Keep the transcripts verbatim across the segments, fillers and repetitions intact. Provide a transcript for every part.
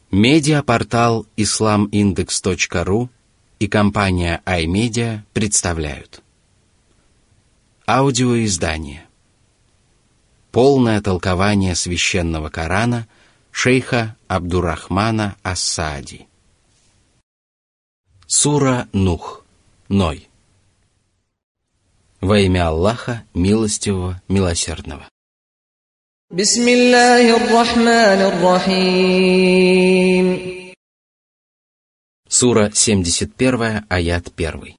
Медиапортал ислам индекс точка ру и компания iMedia представляют аудиоиздание «Полное толкование священного Корана» шейха Абдуррахмана ас-Саади. Сура Нух. Ной. Во имя Аллаха, милостивого, милосердного. Бисмиллахир-рахманир-рахим. Сура семьдесят один, аят один.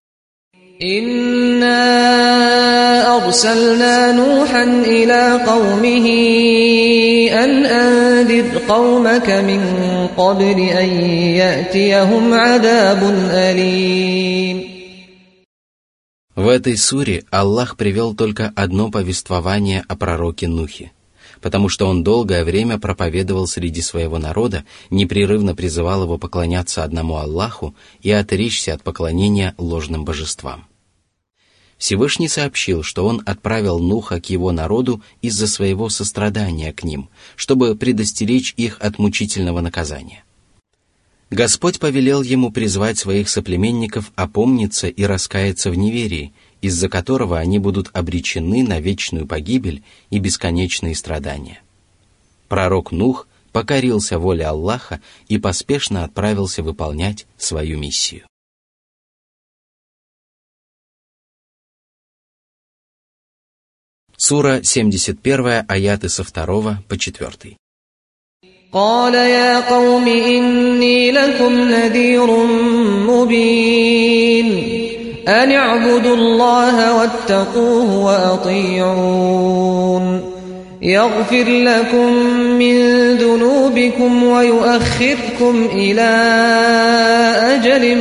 Инна арсална Нухан иля каумихи ан андир каумака мин кабли ан ятияхум адабун алим. В этой суре Аллах привел только одно повествование о пророке Нухе, потому что он долгое время проповедовал среди своего народа, непрерывно призывал его поклоняться одному Аллаху и отречься от поклонения ложным божествам. Всевышний сообщил, что он отправил Нуха к его народу из-за своего сострадания к ним, чтобы предостеречь их от мучительного наказания. Господь повелел ему призвать своих соплеменников опомниться и раскаяться в неверии, из-за которого они будут обречены на вечную погибель и бесконечные страдания. Пророк Нух покорился воле Аллаха и поспешно отправился выполнять свою миссию. Сура семьдесят один, аяты со второго по четвертый. قال يا قوم إني لكم نذير مبين أن اعبدوا الله واتقوه وأطيعون يغفر لكم من ذنوبكم ويؤخركم إلى أجل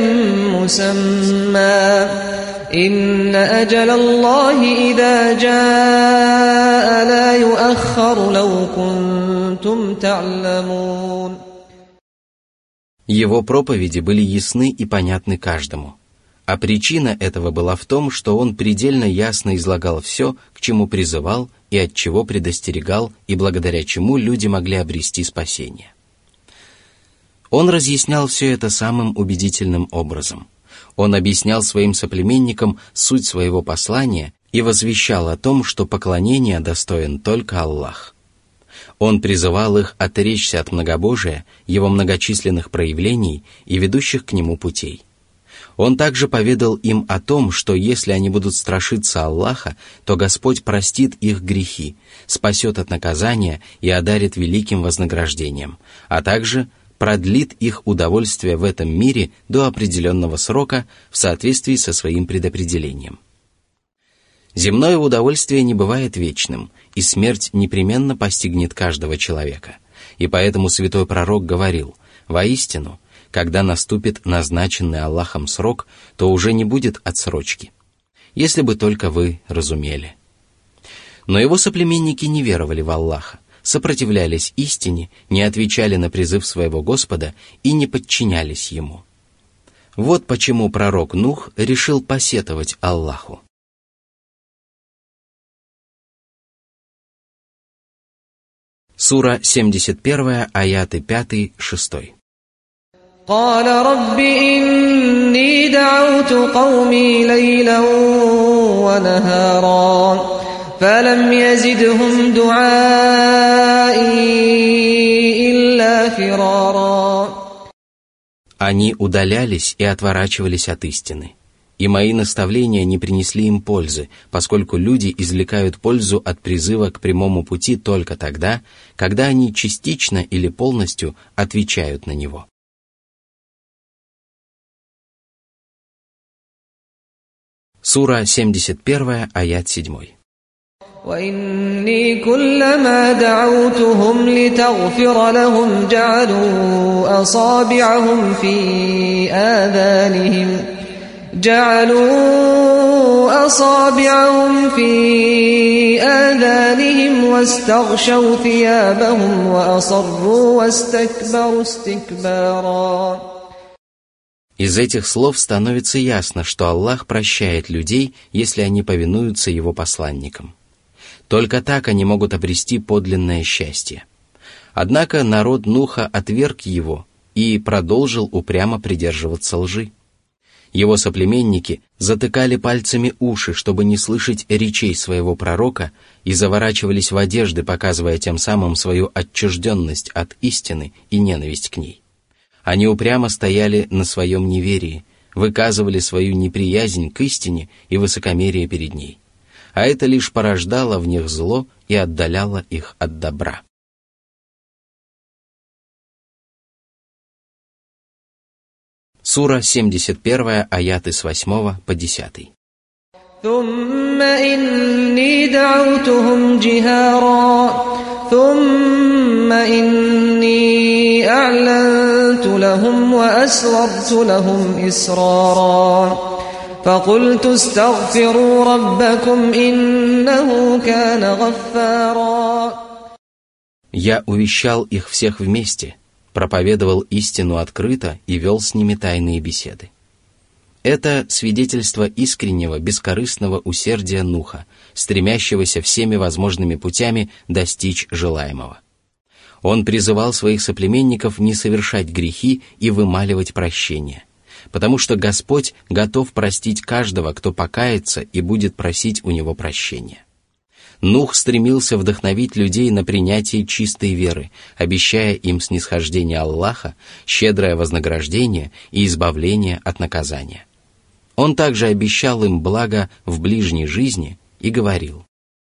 مسمى إن أجل الله إذا جاء لا يؤخر لو كنتم تعلمون. Его проповеди были ясны и понятны каждому, а причина этого была в том, что он предельно ясно излагал все, к чему призывал и от чего предостерегал, и благодаря чему люди могли обрести спасение. Он разъяснял все это самым убедительным образом. Он объяснял своим соплеменникам суть своего послания и возвещал о том, что поклонение достоин только Аллах. Он призывал их отречься от многобожия, его многочисленных проявлений и ведущих к нему путей. Он также поведал им о том, что если они будут страшиться Аллаха, то Господь простит их грехи, спасет от наказания и одарит великим вознаграждением, а также продлит их удовольствие в этом мире до определенного срока в соответствии со своим предопределением. Земное удовольствие не бывает вечным, и смерть непременно постигнет каждого человека. И поэтому святой пророк говорил: «Воистину, когда наступит назначенный Аллахом срок, то уже не будет отсрочки, если бы только вы разумели». Но его соплеменники не веровали в Аллаха, сопротивлялись истине, не отвечали на призыв своего Господа и не подчинялись Ему. Вот почему пророк Нух решил посетовать Аллаху. Сура семьдесят один, аяты пять-шесть. قال رب إني دعوت قومي ليلا ونهارا فلم يزدهم دعائي إلا فرارا. Они удалялись и отворачивались от истины, и мои наставления не принесли им пользы, поскольку люди извлекают пользу от призыва к прямому пути только тогда, когда они частично или полностью отвечают на него. Сура семьдесят один, аят семь. وإني كلما دعوتهم لتغفر لهم جعلوا أصابعهم في آذانهم جعلوا أصابعهم في آذانهم واستغشوا ثيابهم وأصروا واستكبروا استكبارا. Из этих слов становится ясно, что Аллах прощает людей, если они повинуются Его посланникам. Только так они могут обрести подлинное счастье. Однако народ Нуха отверг его и продолжил упрямо придерживаться лжи. Его соплеменники затыкали пальцами уши, чтобы не слышать речей своего пророка, и заворачивались в одежды, показывая тем самым свою отчужденность от истины и ненависть к ней. Они упрямо стояли на своем неверии, выказывали свою неприязнь к истине и высокомерие перед ней, а это лишь порождало в них зло и отдаляло их от добра. Сура семьдесят один, аяты с восьмого по десятый. ثم إني دعوتهم جهارا ثم إني أعلنت لهم وأسررت لهم إسرارا فقلت استغفروا ربكم إنه كان غفارا. Я увещал их всех вместе, проповедовал истину открыто и вел с ними тайные беседы. Это свидетельство искреннего, бескорыстного усердия Нуха, стремящегося всеми возможными путями достичь желаемого. Он призывал своих соплеменников не совершать грехи и вымаливать прощение, потому что Господь готов простить каждого, кто покается и будет просить у Него прощения. Нух стремился вдохновить людей на принятие чистой веры, обещая им снисхождение Аллаха, щедрое вознаграждение и избавление от наказания. Он также обещал им благо в ближней жизни и говорил: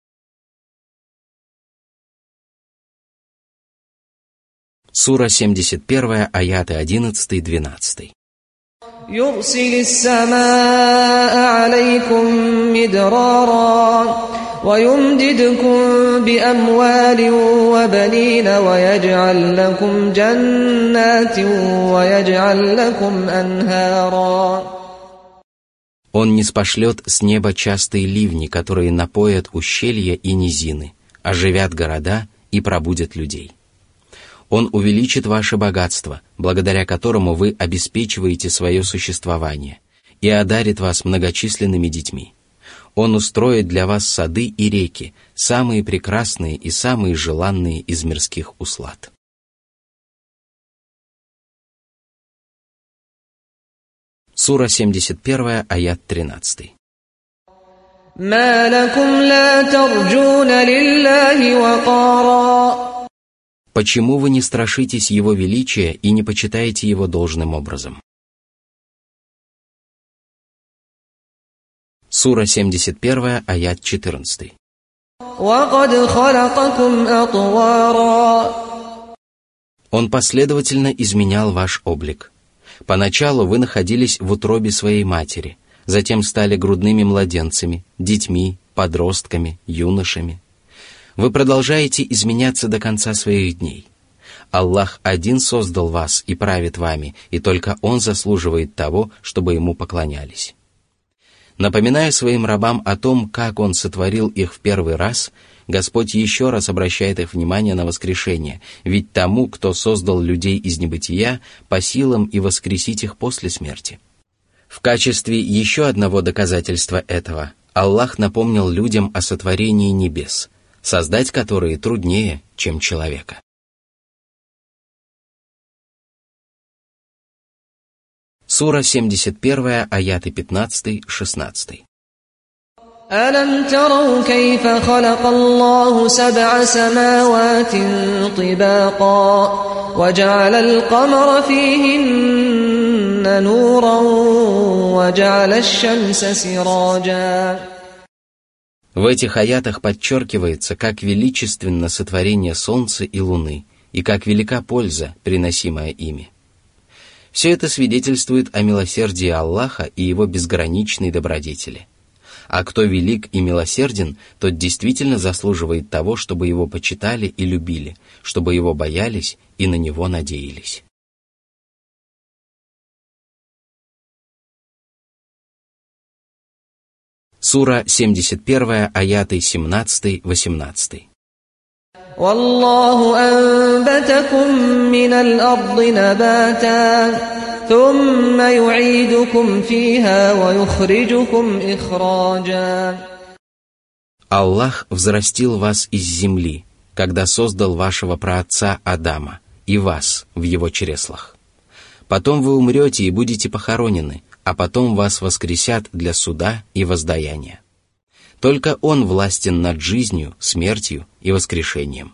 Сура семьдесят один, аяты одиннадцатый-двенадцатый. يرسل السماء عليكم مدرارا ويمددكم بأموال وبنين ويجعل لكم جنات ويجعل لكم أنهارا. Он ниспошлет с неба частые ливни, которые напоят ущелья и низины, оживят города и пробудят людей. Он увеличит ваше богатство, благодаря которому вы обеспечиваете свое существование, и одарит вас многочисленными детьми. Он устроит для вас сады и реки, самые прекрасные и самые желанные из мирских услад. Сура семьдесят один, аят тринадцатый. ما لكم لا ترجون لله وقارا. Почему вы не страшитесь Его величия и не почитаете Его должным образом? Сура семьдесят один, аят четырнадцатый. وقد خلقكم أطوارا. Он последовательно изменял ваш облик. Поначалу вы находились в утробе своей матери, затем стали грудными младенцами, детьми, подростками, юношами. Вы продолжаете изменяться до конца своих дней. Аллах один создал вас и правит вами, и только Он заслуживает того, чтобы Ему поклонялись. Напоминая своим рабам о том, как Он сотворил их в первый раз, Господь еще раз обращает их внимание на воскрешение, ведь тому, кто создал людей из небытия, по силам и воскресить их после смерти. В качестве еще одного доказательства этого Аллах напомнил людям о сотворении небес, создать которые труднее, чем человека. Сура семьдесят один, аяты пятнадцатый-шестнадцатый. ألم تروا كيف خلق الله سبع سماوات طباقا وجعل القمر فيهن نورا وجعل الشمس سراجا. В этих аятах подчеркивается, как величественно сотворение солнца и луны, и как велика польза, приносимая ими. Все это свидетельствует о милосердии Аллаха и Его безграничной добродетели. А кто велик и милосерден, тот действительно заслуживает того, чтобы Его почитали и любили, чтобы Его боялись и на Него надеялись. Сура семьдесят один, аяты семнадцатый-восемнадцатый. والله أنبتكم من الأرض نباتا ثم يعيدكم فيها ويخرجكم إخراجا. Аллах взрастил вас из земли, когда создал вашего праотца Адама, и вас в его чреслах. Потом вы умрете и будете похоронены, а потом вас воскресят для суда и воздаяния. Только Он властен над жизнью, смертью и воскрешением.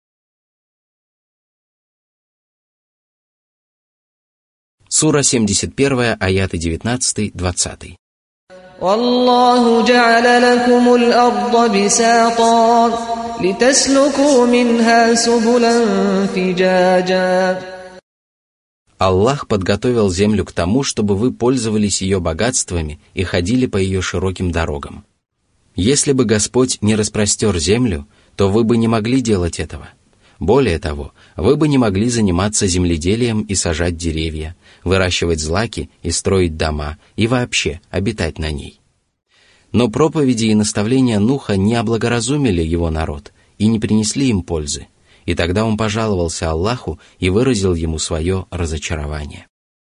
Сура семьдесят один, аяты девятнадцать-двадцать. والله جعل لكم الأرض بساطا لتسلكوا منها سبلا فجاجا. Аллах подготовил землю к тому, чтобы вы пользовались ее богатствами и ходили по ее широким дорогам. Если бы Господь не распростер землю, то вы бы не могли делать этого. Более того, вы бы не могли заниматься земледелием и сажать деревья, выращивать злаки и строить дома, и вообще обитать на ней. Но проповеди и наставления Нуха не облагоразумили его народ и не принесли им пользы, и тогда он пожаловался Аллаху и выразил ему свое разочарование.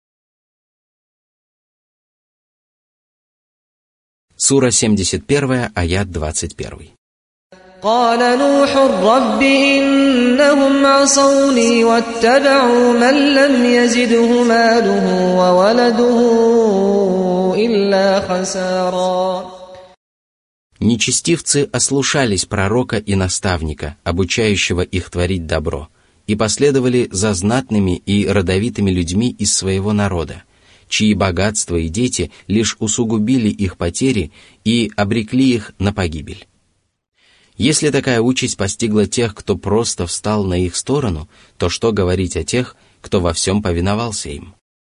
Сура семьдесят один, аят двадцать один. قال نوح رب إنهم عصوني واتبعوا من لم يزده ماله وولده إلا خسارا. Нечестивцы ослушались пророка и наставника, обучающего их творить добро, и последовали за знатными и родовитыми людьми из своего народа, чьи богатства и дети лишь усугубили их потери и обрекли их на погибель. Если такая участь постигла тех, кто просто встал на их сторону, то что говорить о тех, кто во всем повиновался им?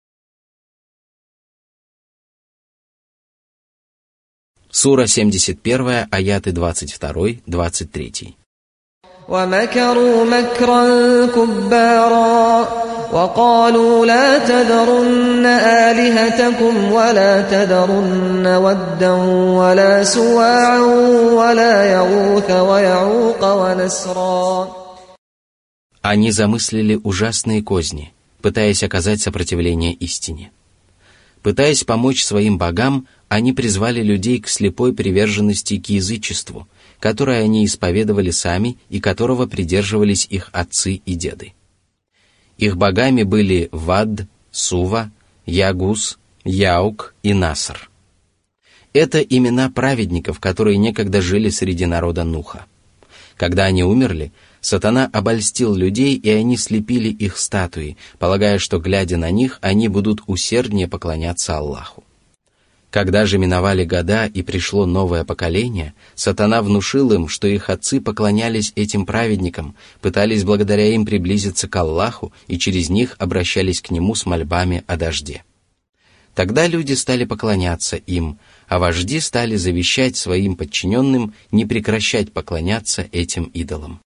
Сура семьдесят один, аяты двадцать два двадцать три. ومكروا مكرا كبارا وقالوا لا تذرن آلهتكم ولا تذرن ودا ولا سواعا ولا يغوث ويعوق ونسرا. Они замыслили ужасные козни, пытаясь оказать сопротивление истине. Пытаясь помочь своим богам, они призвали людей к слепой приверженности к язычеству, которое они исповедовали сами и которого придерживались их отцы и деды. Их богами были Вад, Сува, Ягус, Яук и Наср. Это имена праведников, которые некогда жили среди народа Нуха. Когда они умерли, сатана обольстил людей, и они слепили их статуи, полагая, что, глядя на них, они будут усерднее поклоняться Аллаху. Когда же миновали года и пришло новое поколение, сатана внушил им, что их отцы поклонялись этим праведникам, пытались благодаря им приблизиться к Аллаху и через них обращались к Нему с мольбами о дожде. Тогда люди стали поклоняться им, а вожди стали завещать своим подчиненным не прекращать поклоняться этим идолам.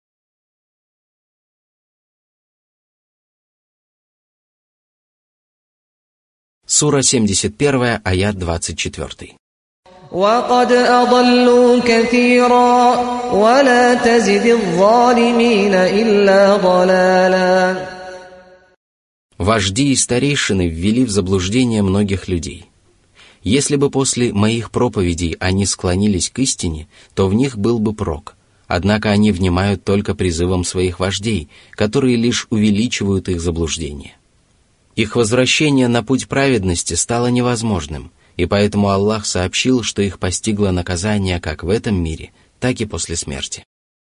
Сура семьдесят один, аят двадцать четыре. وقد أضلوا كثيرا ولا تزد الظالمين إلا ضلالا. Вожди и старейшины ввели в заблуждение многих людей. Если бы после моих проповедей они склонились к истине, то в них был бы прок. Однако они внимают только призывам своих вождей, которые лишь увеличивают их заблуждение. Их возвращение на путь праведности стало невозможным, и поэтому Аллах сообщил, что их постигло наказание как в этом мире, так и после смерти.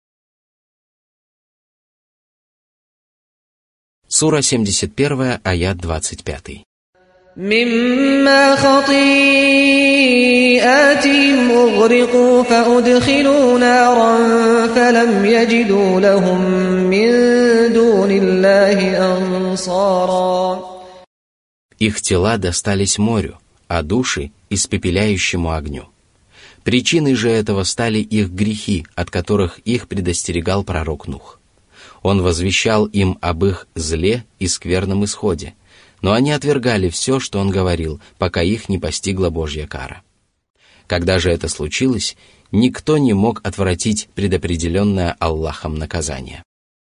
Сура семьдесят один, аят двадцать пять. مما خطيئاتهم أغرقوا فأدخلوا نارا فلم يجدوا لهم من دون الله أنصارا. Их тела достались морю, а души — испепеляющему огню. Причиной же этого стали их грехи, от которых их предостерегал пророк Нух. Он возвещал им об их зле и скверном исходе, но они отвергали все, что он говорил, пока их не постигла Божья кара. Когда же это случилось, никто не мог отвратить предопределенное Аллахом наказание.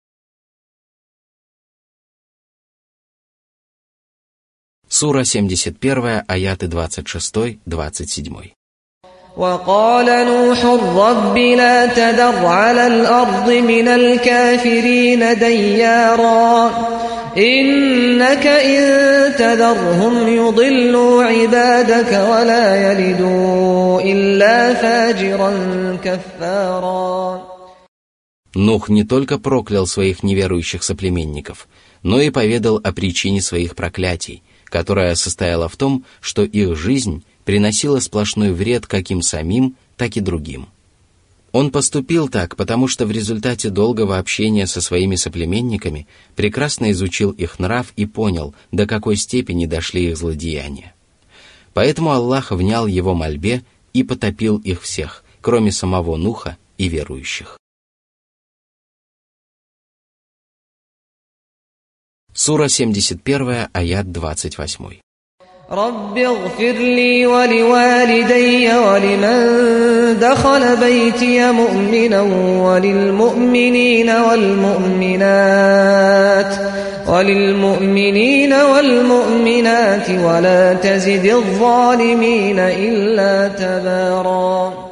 Сура семьдесят один, аяты двадцать шесть двадцать семь. وقال نوح رب لا تذر على الأرض من الكافرين ديارا إنك إن تذرهم يضلوا عبادك ولا يلدوا إلا فاجرا كفارا. Нух не только проклял своих неверующих соплеменников, но и поведал о причине своих проклятий, которая состояла в том, что их жизнь приносила сплошной вред как им самим, так и другим. Он поступил так, потому что в результате долгого общения со своими соплеменниками прекрасно изучил их нрав и понял, до какой степени дошли их злодеяния. Поэтому Аллах внял его мольбе и потопил их всех, кроме самого Нуха и верующих. Сура семьдесят один, аят двадцать восемь. رب اغفر لي ولوالدي ولمن دخل بيتي مؤمنا وللمؤمنين والمؤمنات وللمؤمنين والمؤمنات ولا تزد الظالمين إلا تبارا.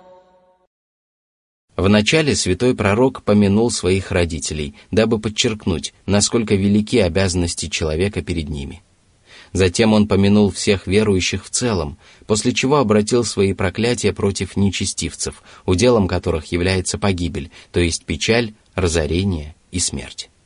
Вначале святой пророк помянул своих родителей, дабы подчеркнуть, насколько велики обязанности человека перед ними. Затем он помянул всех верующих в целом, после чего обратил свои проклятия против нечестивцев, уделом которых является погибель, то есть печаль, разорение и смерть.